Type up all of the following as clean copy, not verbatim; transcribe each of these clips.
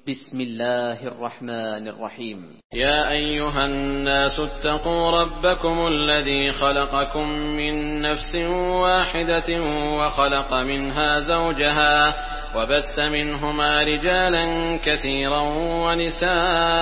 بسم الله الرحمن الرحيم. يا أيها الناس اتقوا ربكم الذي خلقكم من نفس واحدة وخلق منها زوجها وبث منهما رجالا كثيرا ونساء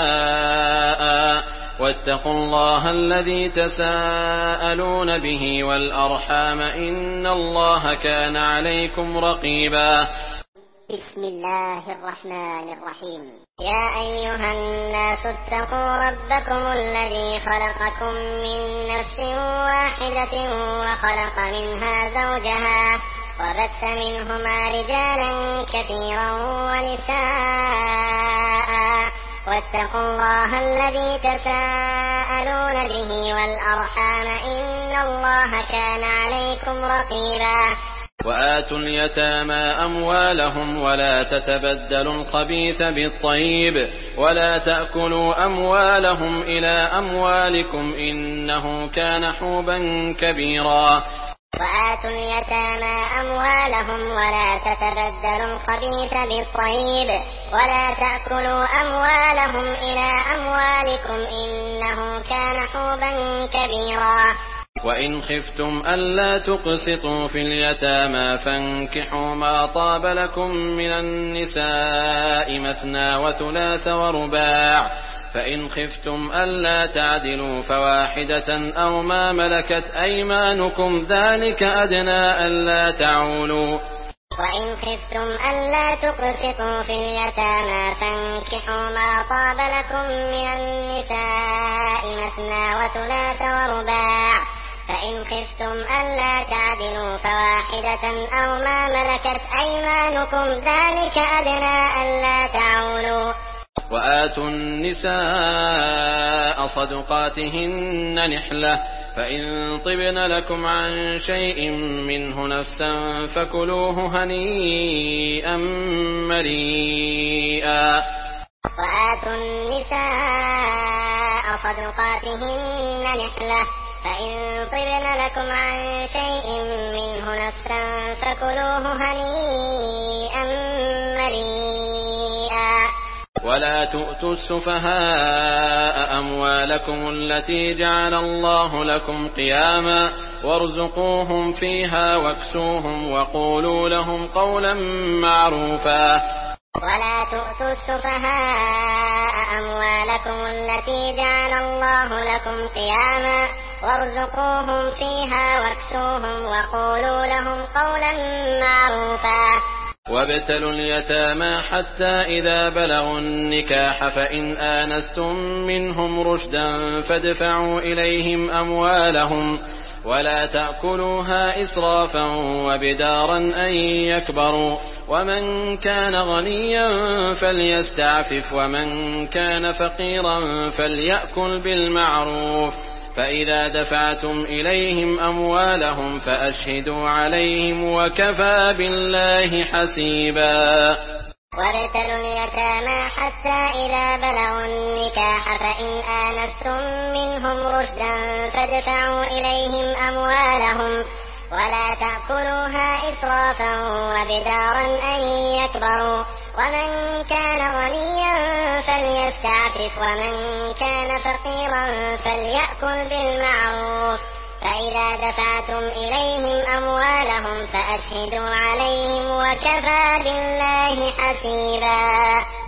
واتقوا الله الذي تساءلون به والأرحام إن الله كان عليكم رقيبا. بسم الله الرحمن الرحيم. يا أيها الناس اتقوا ربكم الذي خلقكم من نفس واحدة وخلق منها زوجها وبث منهما رجالا كثيرا ونساء واتقوا الله الذي تساءلون به والأرحام إن الله كان عليكم رقيبا. وآتوا اليتامى أموالهم ولا تتبدلوا الخبيث بالطيب ولا تأكلوا أموالهم إلى أموالكم إنه كان حوبا كبيرا. وآتوا اليتامى أموالهم ولا تتبدلوا الخبيث بالطيب ولا تأكلوا أموالهم إلى أموالكم إنه كان حوبا كبيرا. وإن خفتم ألا تقسطوا في اليتامى فانكحوا ما طاب لكم من النساء مثنى وثلاث ورباع فإن خفتم ألا تعدلوا فواحدة أو ما ملكت أيمانكم ذلك أدنى ألا تعولوا. وإن خفتم ألا تقسطوا في اليتامى فانكحوا ما طاب لكم من النساء مثنى وثلاث ورباع فإن خفتم ألا تعدلوا فواحدة أو ما ملكت أيمانكم ذلك أدنى ألا تعولوا. وآتوا النساء صدقاتهن نحلة فإن طبن لكم عن شيء منه نفسا فكلوه هنيئا مريئا. وآتوا النساء صدقاتهن نحلة فإن طبن لكم عن شيء منه نفسا فكلوه هنيئا مريئا. ولا تؤتوا السفهاء أموالكم التي جعل الله لكم قياما وارزقوهم فيها واكسوهم وقولوا لهم قولا معروفا. ولا تؤتوا السفهاء أموالكم التي جعل الله لكم قياما وارزقوهم فيها واكسوهم وقولوا لهم قولا معروفا. وابتلوا اليتامى حتى إذا بلغوا النكاح فإن آنستم منهم رشدا فادفعوا إليهم أموالهم ولا تأكلوها إسرافا وبدارا أن يكبروا ومن كان غنيا فليستعفف ومن كان فقيرا فليأكل بالمعروف فإذا دفعتم إليهم أموالهم فأشهدوا عليهم وكفى بالله حسيبا. وابتلوا اليتامى حتى إذا بلغوا النكاح فإن آنستم منهم رشدا فادفعوا إليهم أموالهم ولا تأكلوها إسرافا وبدارا أن يكبروا ومن كان غنيا فليستعفف ومن كان فقيرا فليأكل بالمعروف فإذا دفعتم إليهم أموالهم فأشهدوا عليهم وكفى بالله حسيبا.